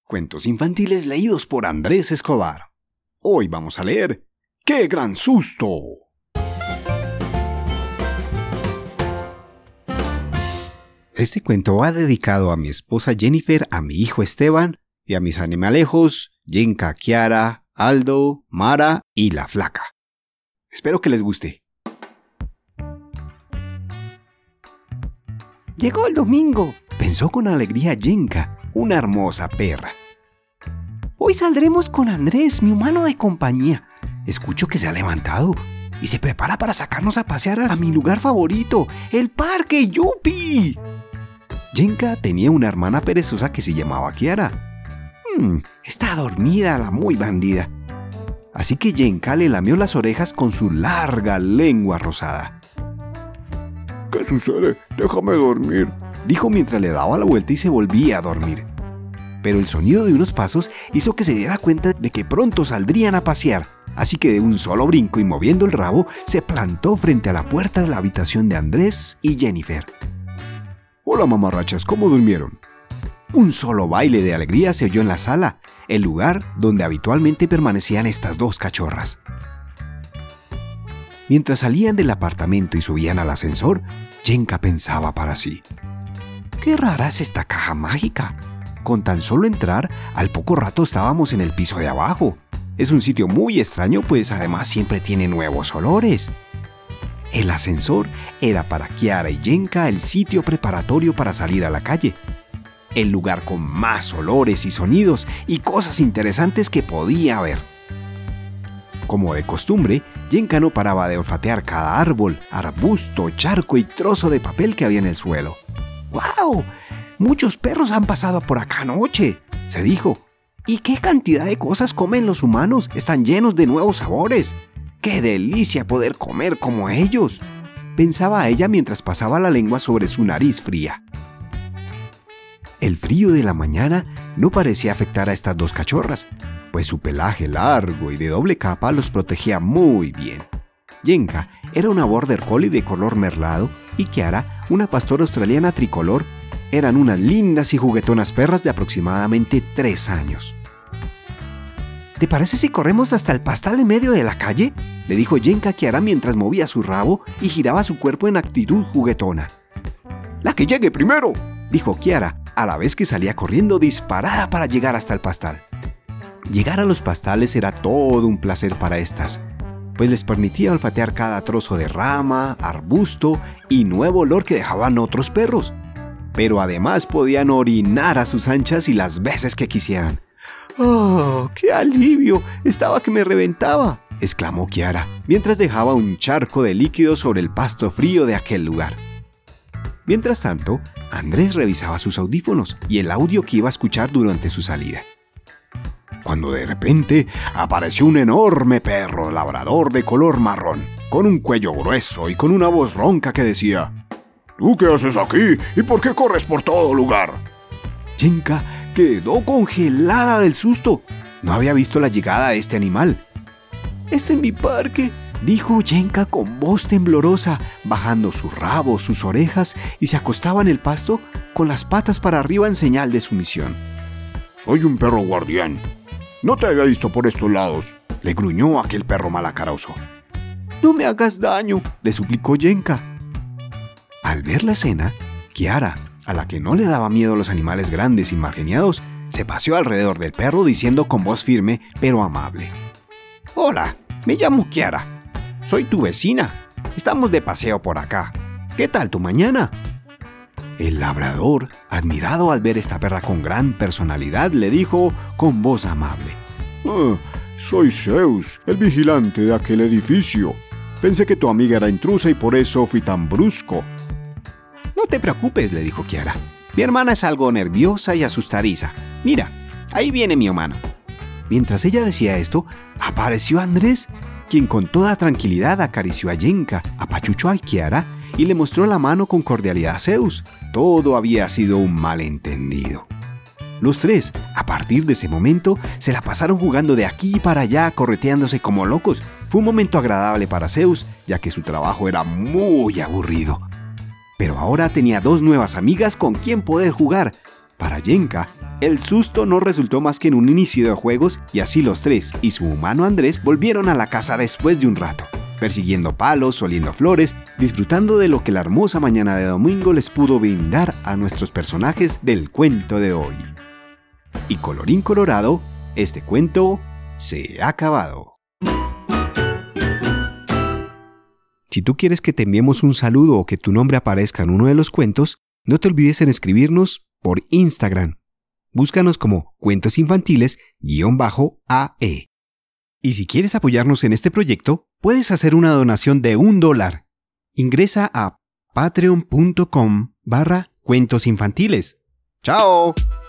Cuentos infantiles leídos por Andrés Escobar. Hoy vamos a leer ¡Qué gran susto! Este cuento va dedicado a mi esposa Jennifer, a mi hijo Esteban y a mis animalejos Yenka, Kiara, Aldo, Mara y la Flaca. Espero que les guste. Llegó el domingo, pensó con alegría Yenka, una hermosa perra. Hoy saldremos con Andrés, mi humano de compañía. Escucho que se ha levantado y se prepara para sacarnos a pasear a mi lugar favorito, el parque ¡Yupi! Yenka tenía una hermana perezosa que se llamaba Kiara. Está dormida la muy bandida. Así que Yenka le lamió las orejas con su larga lengua rosada. ¿Qué sucede? Déjame dormir, dijo mientras le daba la vuelta y se volvía a dormir. Pero el sonido de unos pasos hizo que se diera cuenta de que pronto saldrían a pasear, así que de un solo brinco y moviendo el rabo, se plantó frente a la puerta de la habitación de Andrés y Jennifer. Hola mamarrachas, ¿cómo durmieron? Un solo baile de alegría se oyó en la sala, el lugar donde habitualmente permanecían estas dos cachorras. Mientras salían del apartamento y subían al ascensor, Yenka pensaba para sí: ¡qué rara es esta caja mágica! Con tan solo entrar, al poco rato estábamos en el piso de abajo. Es un sitio muy extraño, pues además siempre tiene nuevos olores. El ascensor era para Kiara y Yenka el sitio preparatorio para salir a la calle. El lugar con más olores y sonidos y cosas interesantes que podía haber. Como de costumbre, Yenka no paraba de olfatear cada árbol, arbusto, charco y trozo de papel que había en el suelo. ¡Guau! Muchos perros han pasado por acá anoche, se dijo. ¿Y qué cantidad de cosas comen los humanos? Están llenos de nuevos sabores. ¡Qué delicia poder comer como ellos!, pensaba ella mientras pasaba la lengua sobre su nariz fría. El frío de la mañana no parecía afectar a estas dos cachorras, pues su pelaje largo y de doble capa los protegía muy bien. Yenka era una border collie de color merlado y Kiara, una pastora australiana tricolor, eran unas lindas y juguetonas perras de aproximadamente 3 años. ¿Te parece si corremos hasta el pastal en medio de la calle?, le dijo Yenka a Kiara mientras movía su rabo y giraba su cuerpo en actitud juguetona. ¡La que llegue primero!, dijo Kiara, a la vez que salía corriendo disparada para llegar hasta el pastal. Llegar a los pastales era todo un placer para estas, pues les permitía olfatear cada trozo de rama, arbusto y nuevo olor que dejaban otros perros. Pero además podían orinar a sus anchas y las veces que quisieran. ¡Oh, qué alivio! Estaba que me reventaba, exclamó Kiara, mientras dejaba un charco de líquido sobre el pasto frío de aquel lugar. Mientras tanto, Andrés revisaba sus audífonos y el audio que iba a escuchar durante su salida. Cuando de repente apareció un enorme perro labrador de color marrón, con un cuello grueso y con una voz ronca que decía: ¿Tú qué haces aquí y por qué corres por todo lugar? Yenka quedó congelada del susto. No había visto la llegada de este animal. «Este es mi parque», dijo Yenka con voz temblorosa, bajando su rabo, sus orejas y se acostaba en el pasto con las patas para arriba en señal de sumisión. «Soy un perro guardián. No te había visto por estos lados», le gruñó aquel perro malacaroso. «No me hagas daño», le suplicó Yenka. Al ver la escena, Kiara, a la que no le daba miedo los animales grandes y mal geniados, se paseó alrededor del perro diciendo con voz firme pero amable: «Hola, me llamo Kiara. Soy tu vecina. Estamos de paseo por acá. ¿Qué tal tu mañana?». El labrador, admirado al ver esta perra con gran personalidad, le dijo con voz amable: «Soy Zeus, el vigilante de aquel edificio. Pensé que tu amiga era intrusa y por eso fui tan brusco». «No te preocupes», le dijo Kiara. «Mi hermana es algo nerviosa y asustadiza. Mira, ahí viene mi humano». Mientras ella decía esto, apareció Andrés, quien con toda tranquilidad acarició a Yenka, apachuchó a Kiara y le mostró la mano con cordialidad a Zeus. Todo había sido un malentendido. Los tres, a partir de ese momento, se la pasaron jugando de aquí para allá, correteándose como locos. Fue un momento agradable para Zeus, ya que su trabajo era muy aburrido. Pero ahora tenía 2 nuevas amigas con quien poder jugar. Para Yenka, El susto no resultó más que en un inicio de juegos y así los tres y su humano Andrés volvieron a la casa después de un rato, persiguiendo palos, oliendo flores, disfrutando de lo que la hermosa mañana de domingo les pudo brindar a nuestros personajes del cuento de hoy. Y colorín colorado, este cuento se ha acabado. Si tú quieres que te enviemos un saludo o que tu nombre aparezca en uno de los cuentos, no te olvides en escribirnos por Instagram. Búscanos como cuentosinfantiles_AE. Y si quieres apoyarnos en este proyecto, puedes hacer una donación de $1. Ingresa a patreon.com/cuentosinfantiles. ¡Chao!